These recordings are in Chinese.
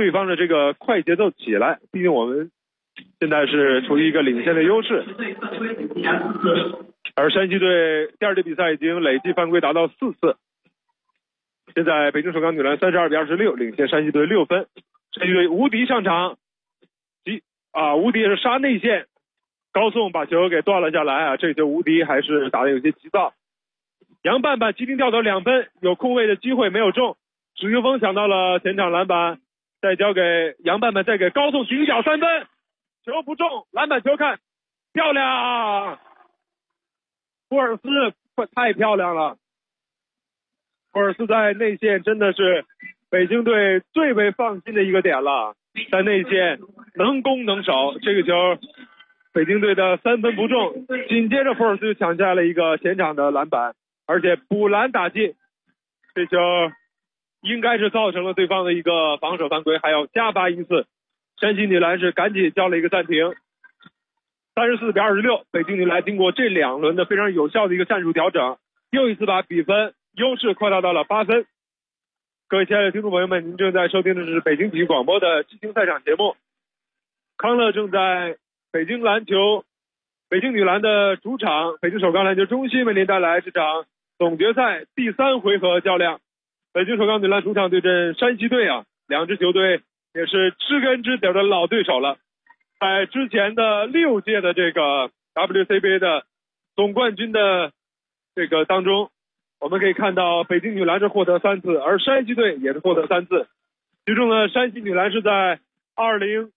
对方的这个快节奏起来，毕竟我们现在是处于一个领先的优势。而山西队第二节比赛已经累计犯规达到4次。现在北京首钢女篮32比26领先山西队6分。山西队吴迪上场，吴迪也是杀内线，高送把球给断了下来啊！这球吴迪还是打得有些急躁。杨半半急停跳投2分，有空位的机会没有中，史秋峰抢到了前场篮板，再交给杨半半，再给高送顶角3分，球不中，篮板球看漂亮，布尔斯太漂亮了。布尔斯在内线真的是北京队最为放心的一个点了，在内线能攻能守，这个球北京队的3分不中，紧接着布尔斯抢下了一个前场的篮板，而且补篮打进，这球应该是造成了对方的一个防守犯规，还要加罚1次。山西女篮是赶紧叫了一个暂停。34比26，北京女篮经过这2轮的非常有效的一个战术调整，又一次把比分优势扩大到了8分。各位亲爱的听众朋友们，您正在收听的是北京体育广播的激情赛场节目。康乐正在北京女篮的主场北京首钢篮球中心为您带来这场总决赛第3回合较量。北京首钢女篮主场对阵山西队啊，两支球队也是知根知底的老对手了。在之前的6届的这个 WCBA 的总冠军的这个当中，我们可以看到北京女篮是获得3次，而山西队也是获得3次。其中呢，山西女篮是在2012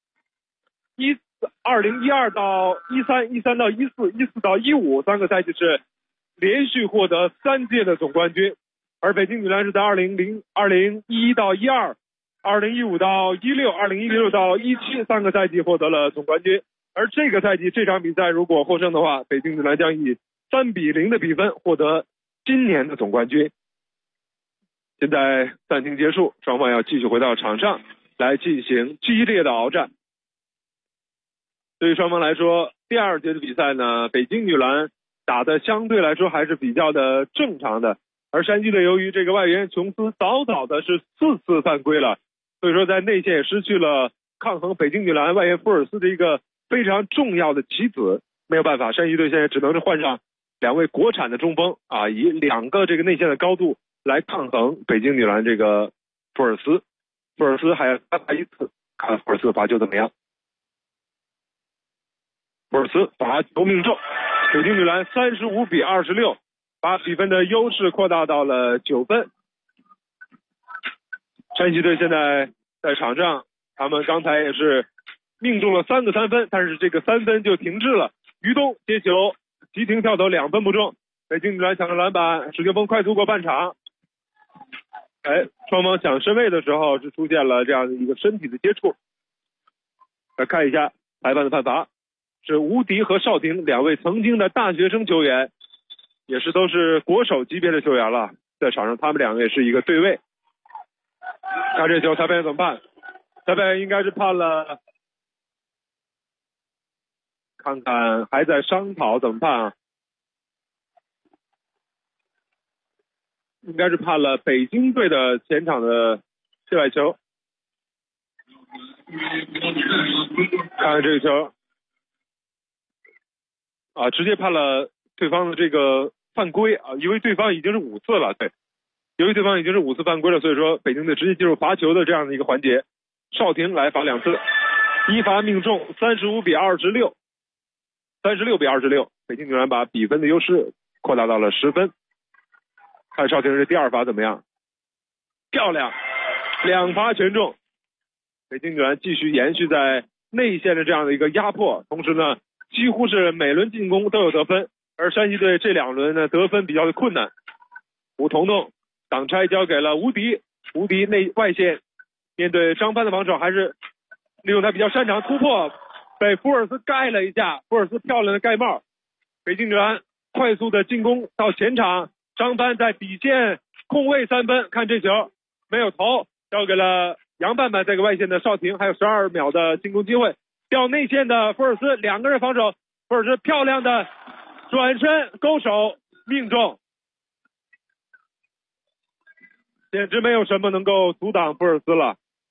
到13到14到15 3个赛季是连续获得3届的总冠军，而北京女篮是在2011到12、2015到16、2016到17 3个赛季获得了总冠军。而这个赛季这场比赛如果获胜的话，北京女篮将以3比0的比分获得今年的总冠军。现在暂停结束，双方要继续回到场上来进行激烈的鏖战。对于双方来说，第2节的比赛呢，北京女篮打的相对来说还是比较的正常的，而山西队由于这个外援琼斯早的是4次犯规了，所以说在内线也失去了抗衡北京女篮外援福尔斯的一个非常重要的棋子。没有办法，山西队现在只能是换上2位国产的中锋啊，以2个这个内线的高度来抗衡北京女篮这个福尔斯还要再罚1次，看福尔斯罚球怎么样。福尔斯罚球命中，北京女篮35比26，把比分的优势扩大到了9分。山西队现在在场上，他们刚才也是命中了3个3分，但是这个3分就停滞了。于东接球急停跳投2分不中，北京女篮抢了篮板，史秋峰快速过半场。双方抢身位的时候是出现了这样的一个身体的接触。来看一下裁判的判罚，是吴迪和邵婷2位曾经的大学生球员，也是都是国手级别的球员了，在场上他们2个也是一个对位。看这球裁判怎么办？裁判应该是判了，看看还在商讨怎么判啊？应该是判了北京队的前场的界外球。看看这个球啊，直接判了对方的这个犯规啊，因为对方已经是5次了，对，由于对方已经是5次犯规了，所以说北京队直接进入罚球的这样的一个环节。邵婷来罚2次，一罚命中，35比26，北京女篮把比分的优势扩大到了10分。看邵婷是第2罚怎么样？漂亮，2罚全中，北京女篮继续延续在内线的这样的一个压迫，同时呢几乎是每轮进攻都有得分，而山西队这2轮呢得分比较的困难。吴彤彤挡拆交给了吴迪内外线，面对张帆的防守还是利用他比较擅长突破，被福尔斯盖了一下，福尔斯漂亮的盖帽。北京女篮快速的进攻到前场，张帆在底线空位3分，看这球没有投，交给了杨半半，再给外线的邵婷，还有12秒的进攻机会，掉内线的福尔斯2个人防守，福尔斯漂亮的转身勾手命中，简直没有什么能够阻挡福尔斯了。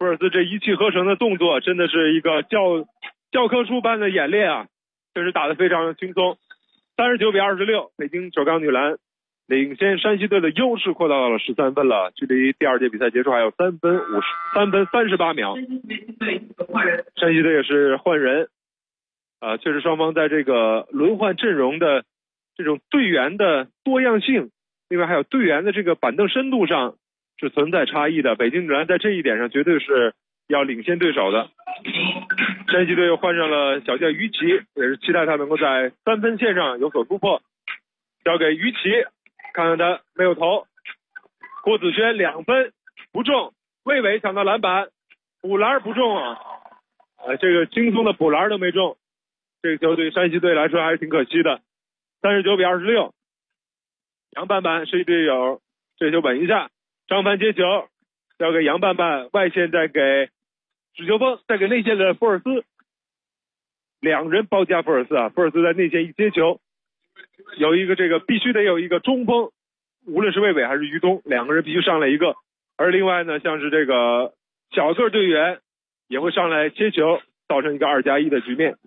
福尔斯这一气呵成的动作真的是一个教科书般的演练啊，确实打得非常轻松。39-26，北京首钢女篮领先山西队的优势扩大到了13分了，距离第二节比赛结束还有3分38秒。山西队也是换人，确实双方在这个轮换阵容的这种队员的多样性，另外还有队员的这个板凳深度上是存在差异的。北京女篮在这一点上绝对是要领先对手的。山西队又换上了小将于琦，也是期待他能够在3分线上有所突破。交给于琦，看看他没有投。郭子轩2分不中，魏伟抢到篮板，补篮不中啊！这个轻松的补篮都没中，这个球对山西队来说还是挺可惜的。39-26，杨半半是队友，这球稳一下。张凡接球，交给杨半半，外线再给史秋峰，再给内线的福尔斯，两人包夹福尔斯啊！福尔斯在内线一接球，有一个这个必须得有一个中锋，无论是魏伟还是于东，两个人必须上来一个。而另外呢，像是这个小个队员也会上来接球，造成一个2+1的局面。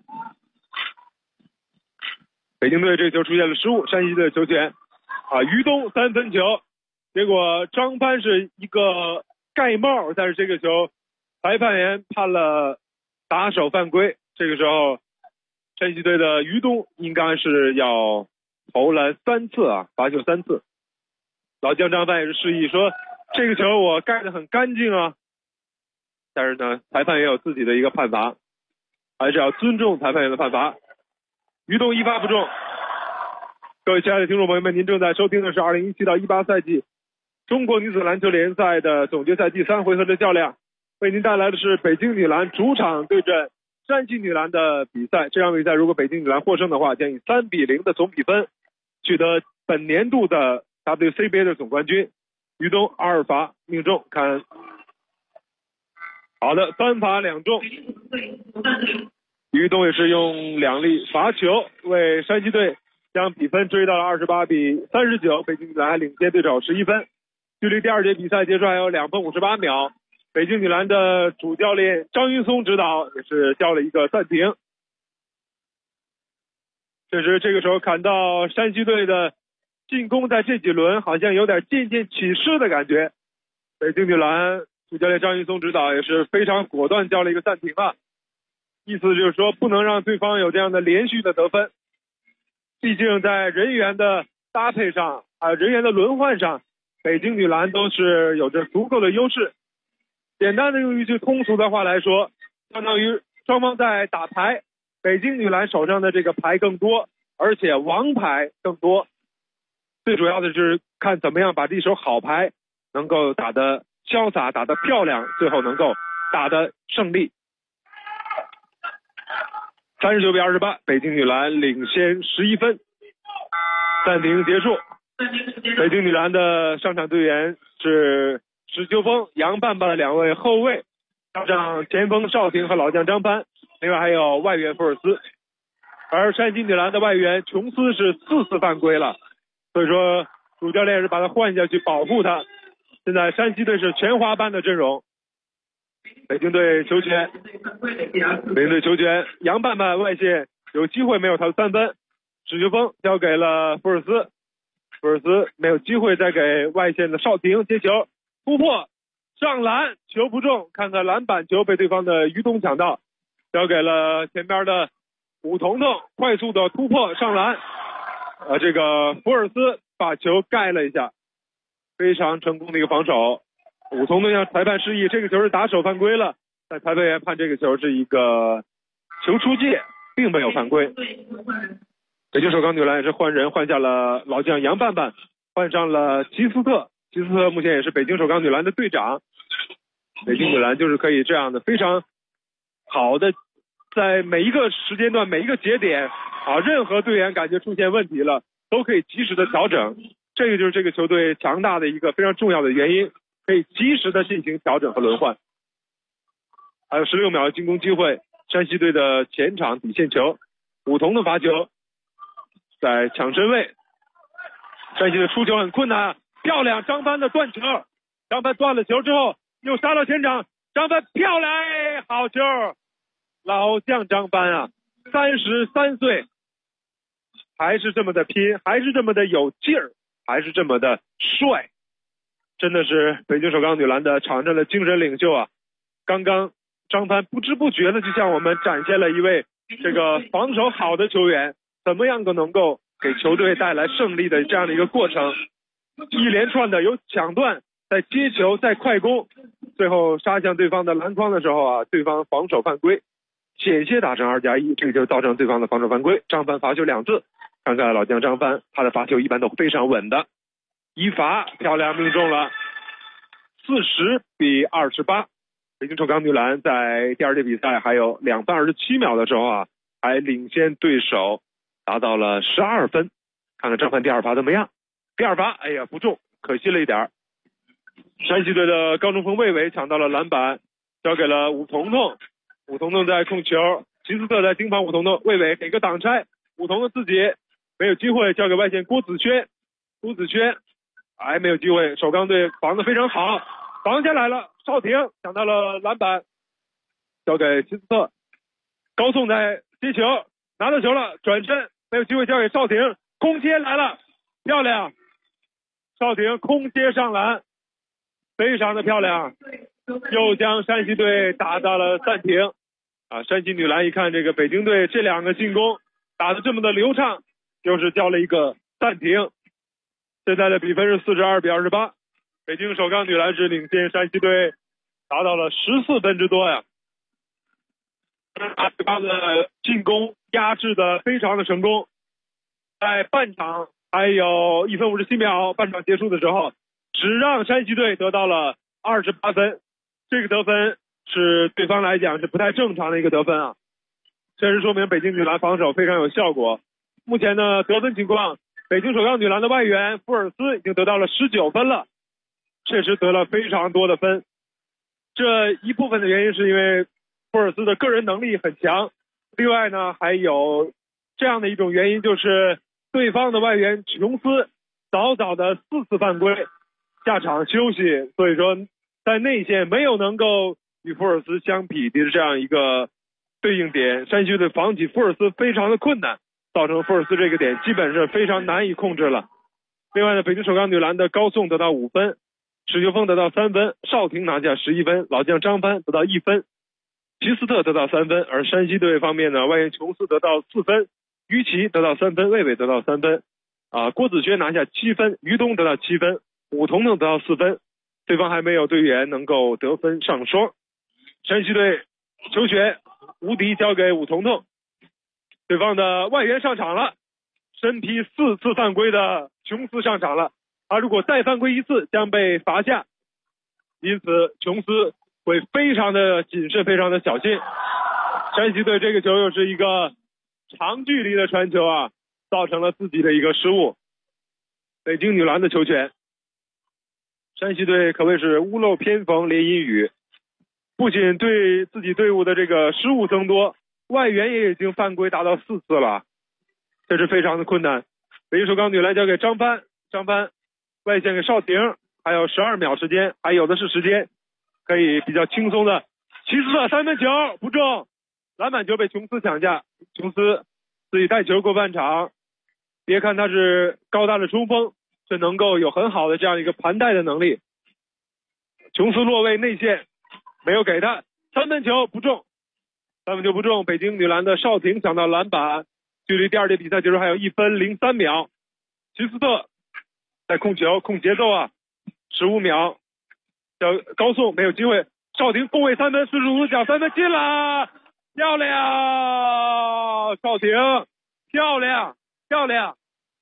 北京队这个球出现了失误，山西队的球权于东3分球，结果张帆是一个盖帽，但是这个球裁判员判了打手犯规。这个时候山西队的于东应该是要投篮3次啊，罚球3次。老将张帆也是示意说，这个球我盖得很干净啊，但是呢裁判也有自己的一个判罚，还是要尊重裁判员的判罚。于东一发不中。各位亲爱的听众朋友们，您正在收听的是2017-18赛季中国女子篮球联赛的总决赛第3回合的较量，为您带来的是北京女篮主场对阵山西女篮的比赛。这场比赛如果北京女篮获胜的话，将以3-0的总比分取得本年度的 WCBA 的总冠军。于东2罚命中，看好的3罚2中。于东也是用2粒罚球为山西队将比分追到了28-39，北京女篮还领先对手11分，距离第二节比赛结束还有2分58秒。北京女篮的主教练张云松指导也是叫了一个暂停。确实这个时候看到山西队的进攻在这几轮好像有点渐渐起势的感觉，北京女篮主教练张云松指导也是非常果断叫了一个暂停啊，意思就是说不能让对方有这样的连续的得分，毕竟在人员的搭配上人员的轮换上，北京女篮都是有着足够的优势。简单的用一句通俗的话来说，相当于双方在打牌，北京女篮手上的这个牌更多，而且王牌更多，最主要的是看怎么样把这手好牌能够打得潇洒，打得漂亮，最后能够打得胜利。39-28，北京女篮领先11分。暂停结束。北京女篮的上场队员是史秋峰、杨半半2位后卫，加上前锋邵婷和老将张帆，另外还有外援福尔斯。而山西女篮的外援琼斯是4次犯规了，所以说主教练是把他换下去保护他。现在山西队是全华班的阵容。北京队球权，杨半半外线有机会没有投3分，史秋峰交给了福尔斯，福尔斯没有机会，再给外线的邵婷接球突破上篮，球不中，看看篮板球被对方的于东抢到，交给了前边的武彤彤，快速的突破上篮，这个福尔斯把球盖了一下，非常成功的一个防守。武彤彤向裁判示意这个球是打手犯规了，但裁判员判这个球是一个球出界，并没有犯规。北京首钢女篮也是换人，换下了老将杨半半，换上了齐斯特，齐斯特目前也是北京首钢女篮的队长。北京女篮就是可以这样的非常好的在每一个时间段每一个节点任何队员感觉出现问题了都可以及时的调整，这个就是这个球队强大的一个非常重要的原因，可以及时的进行调整和轮换。还有16秒的进攻机会，山西队的前场底线球，武彤的罚球在抢身位，山西的出球很困难，漂亮，张帆的断球，张帆断了球之后又杀到前场， 张帆漂亮，好球！老将张帆啊，33岁，还是这么的拼，还是这么的有劲儿，还是这么的帅，真的是北京首钢女篮的场上的精神领袖啊！刚刚张帆不知不觉的就向我们展现了一位这个防守好的球员，怎么样都能够给球队带来胜利的这样的一个过程。一连串的有抢断，在接球，在快攻，最后杀向对方的篮筐的时候啊，对方防守犯规，险些打成2+1，这个就造成对方的防守犯规。张帆罚球2次，看看老将张帆，他的罚球一般都非常稳的，一罚漂亮命中了，40-28。北京首钢女篮在第二节比赛还有2分27秒的时候啊，还领先对手达到了12分。看看张帆第二罚怎么样？第二罚，哎呀不中，可惜了一点。山西队的高中锋魏伟抢到了篮板，交给了武彤彤。武彤彤在控球，齐斯特在盯防武彤彤，魏伟给个挡拆，武彤彤自己没有机会，交给外线郭子轩。郭子轩还没有机会，首钢队防得非常好，防下来了，邵婷抢到了篮板，交给齐斯特。高颂在接球，拿到球了，转身没有机会，交给邵婷，空接来了，漂亮！邵婷空接上篮，非常的漂亮，又将山西队打到了暂停。山西女篮一看这个北京队这2个进攻打得这么的流畅，就是叫了一个暂停。现在的比分是42-28，北京首钢女篮是领先山西队达到了14分之多呀。他的进攻压制的非常的成功，在半场还有1分57秒，半场结束的时候，只让山西队得到了28分，这个得分是对方来讲是不太正常的一个得分啊，这是说明北京女篮防守非常有效果。目前的得分情况，北京首钢女篮的外援福尔斯已经得到了19分了，确实得了非常多的分。这一部分的原因是因为福尔斯的个人能力很强，另外呢还有这样的一种原因，就是对方的外援琼斯早早的4次犯规下场休息，所以说在内线没有能够与福尔斯相匹敌的这样一个对应点，山西队防起福尔斯非常的困难，造成福尔斯这个点基本是非常难以控制了。另外呢，北京首钢女篮的高颂得到5分，史秋峰得到3分，邵婷拿下11分，老将张帆得到1分，齐斯特得到3分，而山西队方面呢，外援琼斯得到4分，于琦得到3分，魏伟得到3分，郭子轩拿下7分，于东得到7分，武彤彤得到4分，对方还没有队员能够得分上双。山西队球权无敌交给武彤彤，对方的外援上场了，身披4次犯规的琼斯上场了，他如果再犯规1次将被罚下，因此琼斯会非常的谨慎，非常的小心。山西队这个球又是一个长距离的传球啊，造成了自己的一个失误。北京女篮的球权，山西队可谓是屋漏偏逢连阴雨，不仅对自己队伍的这个失误增多，外援也已经犯规达到4次了，这是非常的困难。北京首钢女篮交给张帆，张帆外线给邵婷，还有12秒时间，还有的是时间，可以比较轻松的。齐斯特3分球不中，篮板球被琼斯抢下，琼斯自己带球过半场，别看他是高大的中锋，却能够有很好的这样一个盘带的能力。琼斯落位内线没有给他，3分球不中，3分球不中，北京女篮的邵婷抢到篮板，距离第二节比赛结束还有1分03秒。齐斯特在控球控节奏啊，15秒，高颂没有机会，邵婷攻位3分，45度角3分进了，漂亮，邵婷漂亮漂亮。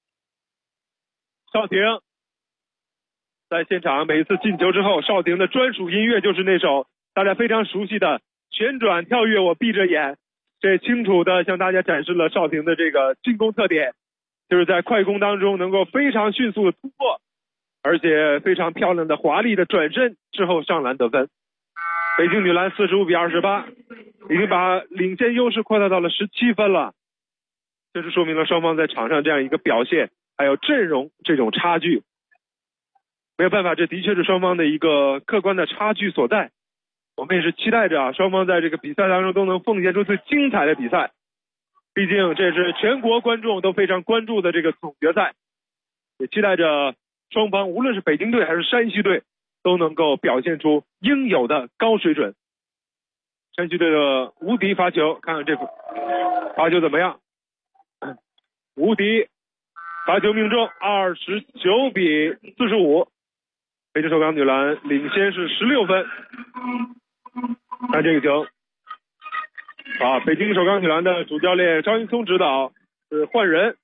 邵婷在现场每一次进球之后，邵婷的专属音乐就是那首大家非常熟悉的旋转跳跃我闭着眼，这清楚的向大家展示了邵婷的这个进攻特点，就是在快攻当中能够非常迅速的突破，而且非常漂亮的华丽的转身之后上篮得分。北京女篮45-28，已经把领先优势扩大到了17分了，这是说明了双方在场上这样一个表现还有阵容这种差距，没有办法，这的确是双方的一个客观的差距所在。 我们也是期待着双方在这个比赛当中都能奉献出最精彩的比赛。毕竟这是全国观众都非常关注的这个总决赛，也期待着双方无论是北京队还是山西队都能够表现出应有的高水准。山西队的吴迪发球，看看这发球怎么样？吴迪发球命中，29比45，北京首钢女篮领先是16分。看这个球，北京首钢女篮的主教练张云松指导是换人，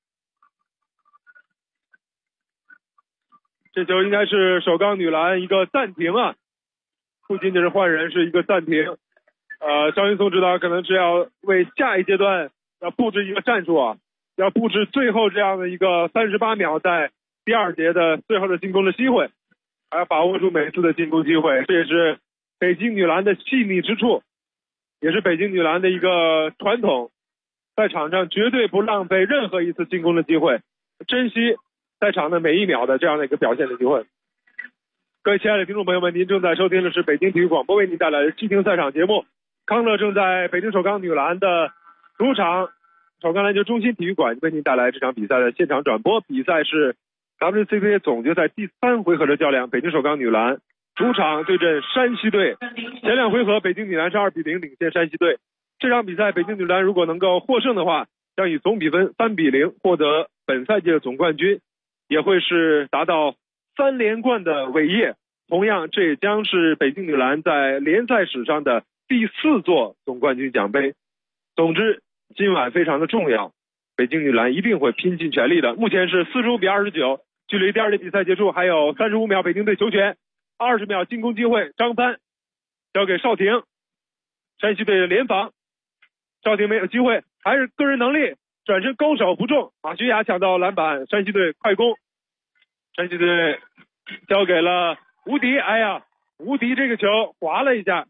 这球应该是首钢女篮一个暂停啊，不仅仅是换人，是一个暂停。张云松指导可能是要为下一阶段要布置一个战术啊，要布置最后这样的一个38秒在第二节的最后的进攻的机会，还要把握住每次的进攻机会，这也是北京女篮的细腻之处，也是北京女篮的一个传统，在场上绝对不浪费任何一次进攻的机会，珍惜在场的每一秒的这样的一个表现的机会。各位亲爱的听众朋友们，您正在收听的是北京体育广播为您带来的季听赛场节目。康乐正在北京首钢女篮的主场首钢篮球中心体育馆为您带来这场比赛的现场转播。比赛是 WCBA 总决赛第3回合的较量，北京首钢女篮主场对阵山西队。前2回合北京女篮是2比0领先山西队。这场比赛北京女篮如果能够获胜的话，将以总比分3比0获得本赛季的总冠军，也会是达到3连冠的伟业。同样，这也将是北京女篮在联赛史上的第4座总冠军奖杯。总之，今晚非常的重要，北京女篮一定会拼尽全力的。目前是45比29，距离第二节比赛结束还有35秒，北京队球权，20秒进攻机会，张帆交给邵婷，山西队的联防，邵婷没有机会，还是个人能力，转身勾手不中，马学雅抢到篮板，山西队快攻，山西队交给了吴迪，吴迪这个球滑了一下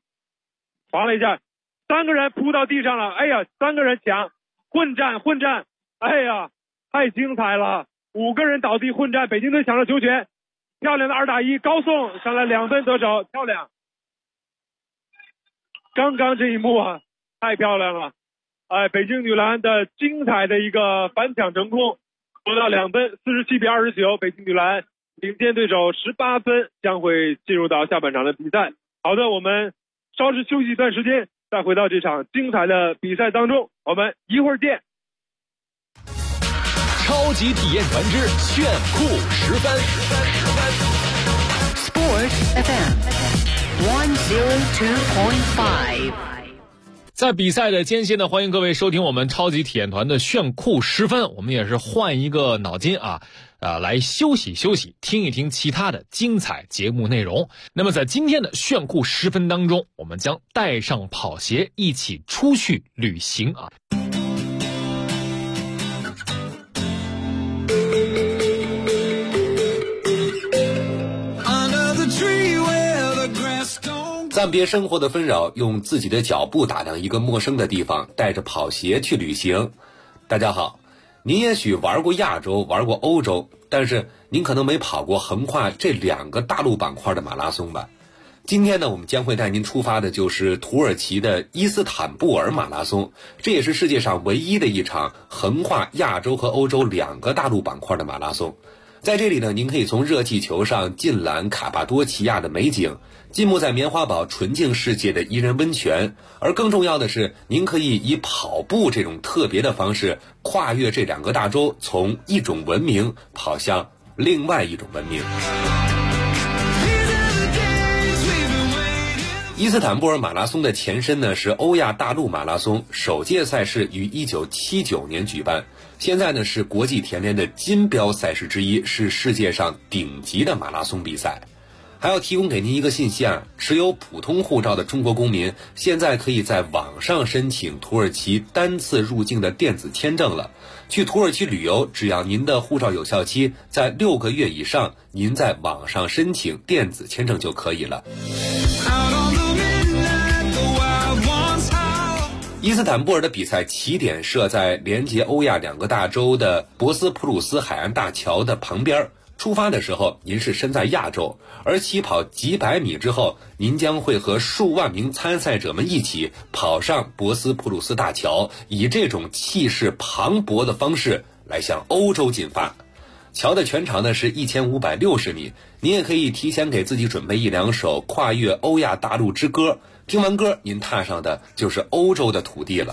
，3个人扑到地上了，3个人抢，混战，太精彩了，5个人倒地混战，北京队抢了球权，漂亮的2打1，高颂上来2分得手，漂亮。刚刚这一幕啊，太漂亮了，北京女篮的精彩的一个反抢成功，夺到2分，47比29，北京女篮领先对手18分，将会进入到下半场的比赛。好的，我们稍事休息一段时间，再回到这场精彩的比赛当中，我们一会儿见。 超级体验团之炫酷10分 Sport FM 102.5。 在比赛的间隙呢，欢迎各位收听我们超级体验团的炫酷10分。我们也是换一个脑筋来休息休息，听一听其他的精彩节目内容。那么在今天的炫酷10分当中，我们将带上跑鞋一起出去旅行啊。 暂别生活的纷扰，用自己的脚步打量一个陌生的地方，带着跑鞋去旅行。大家好，您也许玩过亚洲，玩过欧洲，但是您可能没跑过横跨这2个大陆板块的马拉松吧。今天呢，我们将会带您出发的就是土耳其的伊斯坦布尔马拉松，这也是世界上唯一的一场横跨亚洲和欧洲2个大陆板块的马拉松。在这里呢，您可以从热气球上尽览卡帕多奇亚的美景，浸没在棉花堡纯净世界的伊人温泉，而更重要的是，您可以以跑步这种特别的方式跨越这2个大洲，从一种文明跑向另外一种文明。伊斯坦布尔马拉松的前身呢是欧亚大陆马拉松，首届赛事于1979年举办，现在呢是国际田联的金标赛事之一，是世界上顶级的马拉松比赛。还要提供给您一个信息持有普通护照的中国公民现在可以在网上申请土耳其单次入境的电子签证了。去土耳其旅游，只要您的护照有效期在6个月以上，您在网上申请电子签证就可以了。伊斯坦布尔的比赛起点设在连接欧亚2个大洲的博斯普鲁斯海岸大桥的旁边， 出发的时候您是身在亚洲，而起跑几百米之后，您将会和数万名参赛者们一起跑上博斯普鲁斯大桥，以这种气势磅礴的方式来向欧洲进发。桥的全长呢是1560米，您也可以提前给自己准备一两首跨越欧亚大陆之歌，听完歌您踏上的就是欧洲的土地了。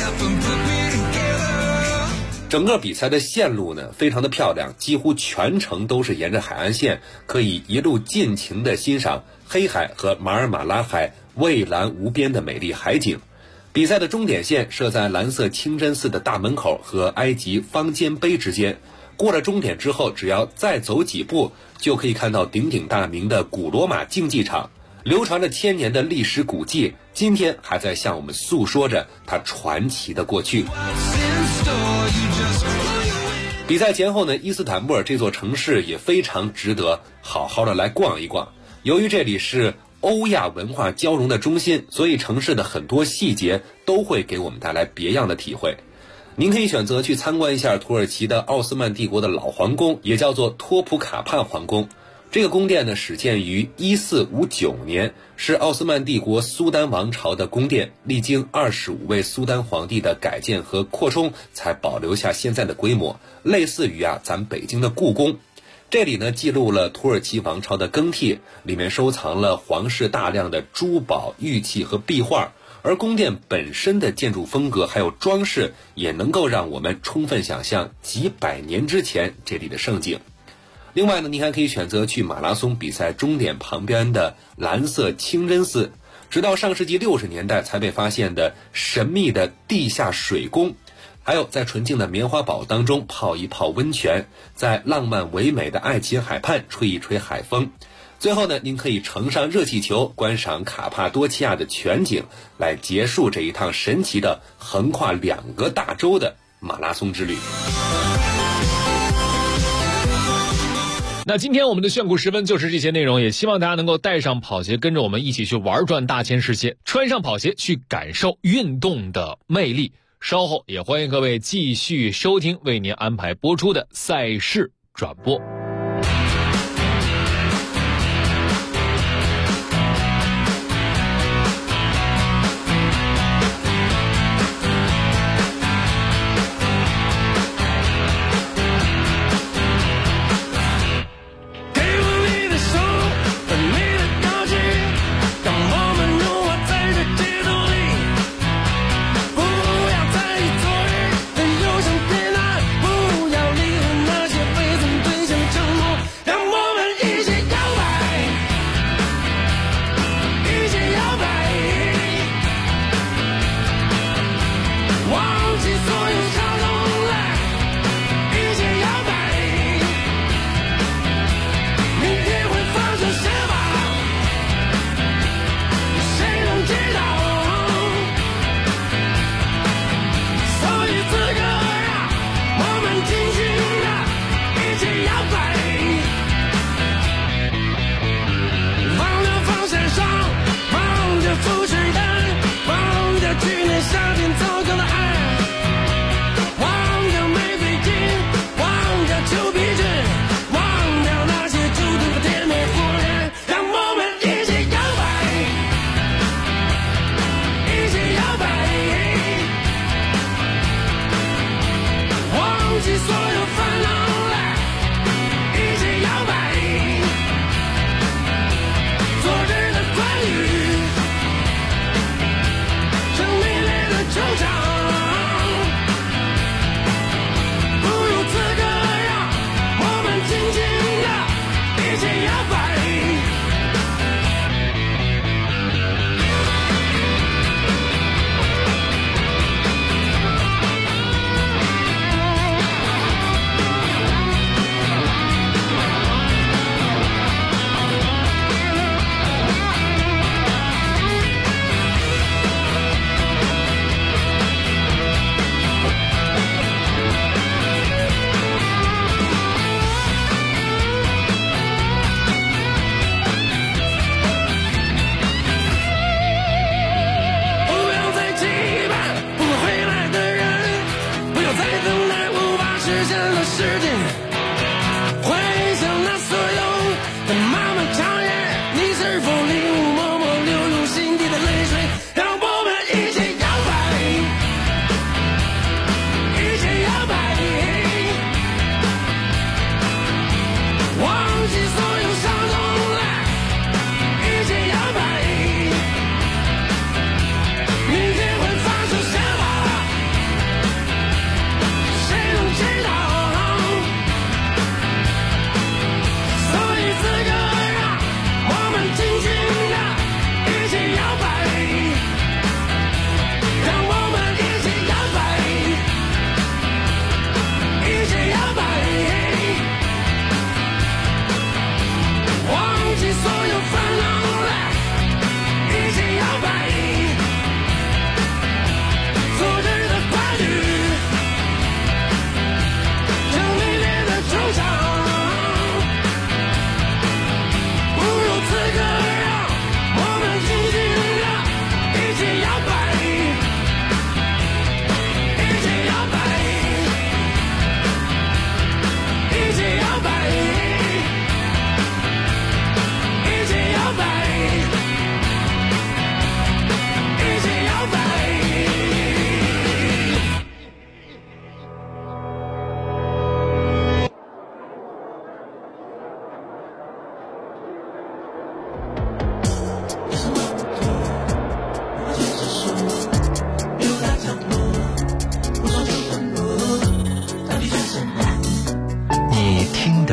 整个比赛的线路呢非常的漂亮，几乎全程都是沿着海岸线，可以一路尽情的欣赏黑海和马尔马拉海蔚蓝无边的美丽海景。比赛的终点线设在蓝色清真寺的大门口和埃及方尖碑之间，过了终点之后，只要再走几步就可以看到鼎鼎大名的古罗马竞技场，流传了1000年的历史古迹，今天还在向我们诉说着它传奇的过去。比赛前后呢，伊斯坦布尔这座城市也非常值得好好的来逛一逛。由于这里是欧亚文化交融的中心，所以城市的很多细节都会给我们带来别样的体会。您可以选择去参观一下土耳其的奥斯曼帝国的老皇宫，也叫做托普卡帕皇宫。这个宫殿呢始建于1459年，是奥斯曼帝国苏丹王朝的宫殿，历经25位苏丹皇帝的改建和扩充，才保留下现在的规模，类似于咱北京的故宫。这里呢记录了土耳其王朝的更替，里面收藏了皇室大量的珠宝、玉器和壁画，而宫殿本身的建筑风格还有装饰，也能够让我们充分想象几百年之前这里的盛景。另外呢，您还可以选择去马拉松比赛终点旁边的蓝色清真寺，直到上世纪60年代才被发现的神秘的地下水宫，还有在纯净的棉花堡当中泡一泡温泉，在浪漫唯美的爱琴海畔吹一吹海风。最后呢，您可以乘上热气球，观赏卡帕多奇亚的全景，来结束这一趟神奇的横跨2个大洲的马拉松之旅。 那今天我们的炫酷时分就是这些内容，也希望大家能够带上跑鞋，跟着我们一起去玩转大千世界，穿上跑鞋去感受运动的魅力。稍后也欢迎各位继续收听为您安排播出的赛事转播。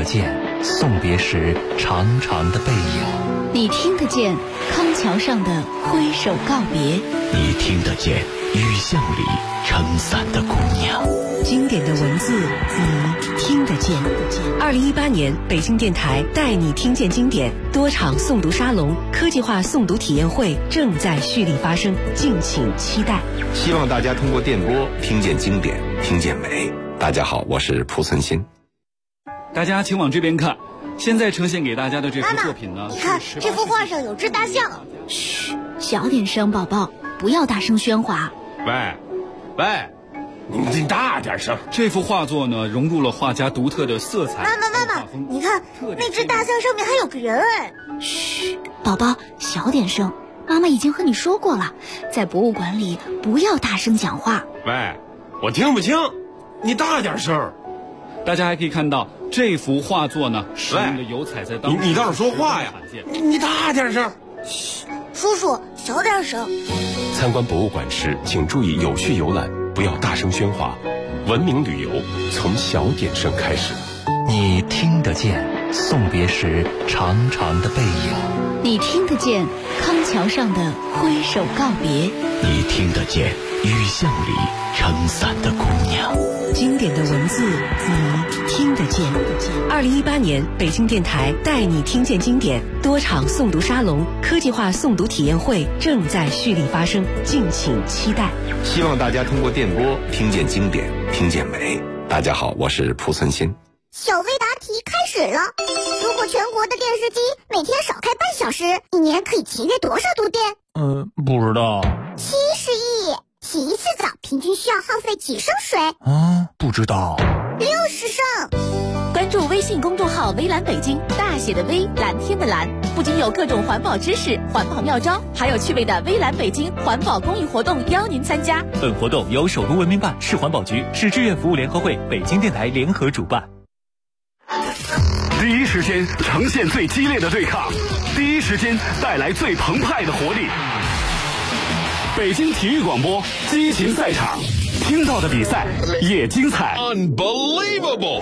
见送别时长长的背影， 你听得见康桥上的挥手告别， 你听得见雨巷里撑伞的姑娘。 经典的文字，你听得见。2018年，北京电台带你听见经典多场诵读沙龙、科技化诵读体验会正在蓄力发生，敬请期待。 希望大家通过电波听见经典，听见美。大家好，我是蒲存昕。 大家请往这边看，现在呈现给大家的这幅作品呢， 你看这幅画上有只大象。 嘘，小点声，宝宝，不要大声喧哗。 喂，你大点声。 这幅画作呢，融入了画家独特的色彩。 妈妈，你看那只大象上面还有个人哎。 嘘，宝宝，小点声。妈妈已经和你说过了，在博物馆里不要大声讲话。 喂，我听不清，你大点声。 大家还可以看到这幅画作呢，使用的油彩在当中。 你倒是说话呀！你大点声。 嘘，叔叔，小点声。 参观博物馆时，请注意有序游览，不要大声喧哗。文明旅游从小点声开始。 你听得见送别时长长的背影， 你听得见康桥上的挥手告别， 你听得见雨巷里撑伞的姑娘。 经典的文字，你听得见。2018年，北京电台带你听见经典多场诵读沙龙、科技化诵读体验会正在蓄力发生，敬请期待。 希望大家通过电波听见经典，听见美。大家好，我是蒲存昕。 小微答题开始了。如果全国的电视机每天少开半小时，一年可以节约多少度电？ 不知道。 70亿。洗一次澡平均需要耗费几升水？ 不知道。 60升。 关注微信公众号微蓝北京，大写的微，蓝天的蓝，不仅有各种环保知识、环保妙招，还有趣味的微蓝北京环保公益活动邀您参加。 本活动由首都文明办、市环保局、市志愿服务联合会、北京电台联合主办。 第一时间呈现最激烈的对抗，第一时间带来最澎湃的活力。北京体育广播激情赛场，听到的比赛也精彩。 Unbelievable！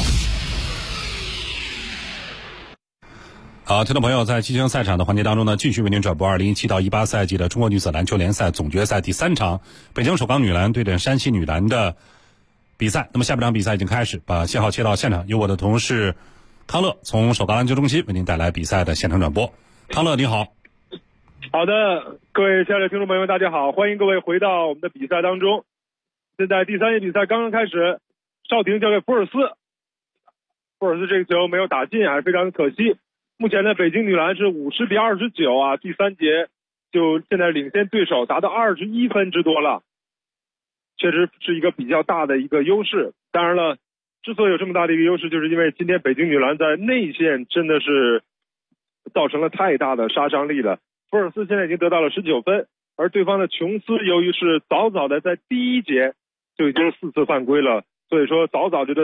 好，听众朋友，在激情赛场的环节当中呢，继续为您转播2017到18赛季的中国女子篮球联赛总决赛第3场，北京首钢女篮对阵山西女篮的比赛。那么下半场比赛已经开始，把信号切到现场，由我的同事康乐从首钢篮球中心为您带来比赛的现场转播。康乐，你好。 好的，各位亲爱的听众朋友们，大家好，欢迎各位回到我们的比赛当中。现在第3节比赛刚刚开始，邵婷交给福尔斯，福尔斯这个球没有打进，还是非常的可惜。目前呢，北京女篮是50比29啊，第3节就现在领先对手达到21分之多了，确实是一个比较大的一个优势。当然了，之所以有这么大的一个优势，就是因为今天北京女篮在内线真的是造成了太大的杀伤力了。福尔斯现在已经得到了19分，而对方的琼斯由于是早早的在第1节就已经4次犯规了，所以说早早就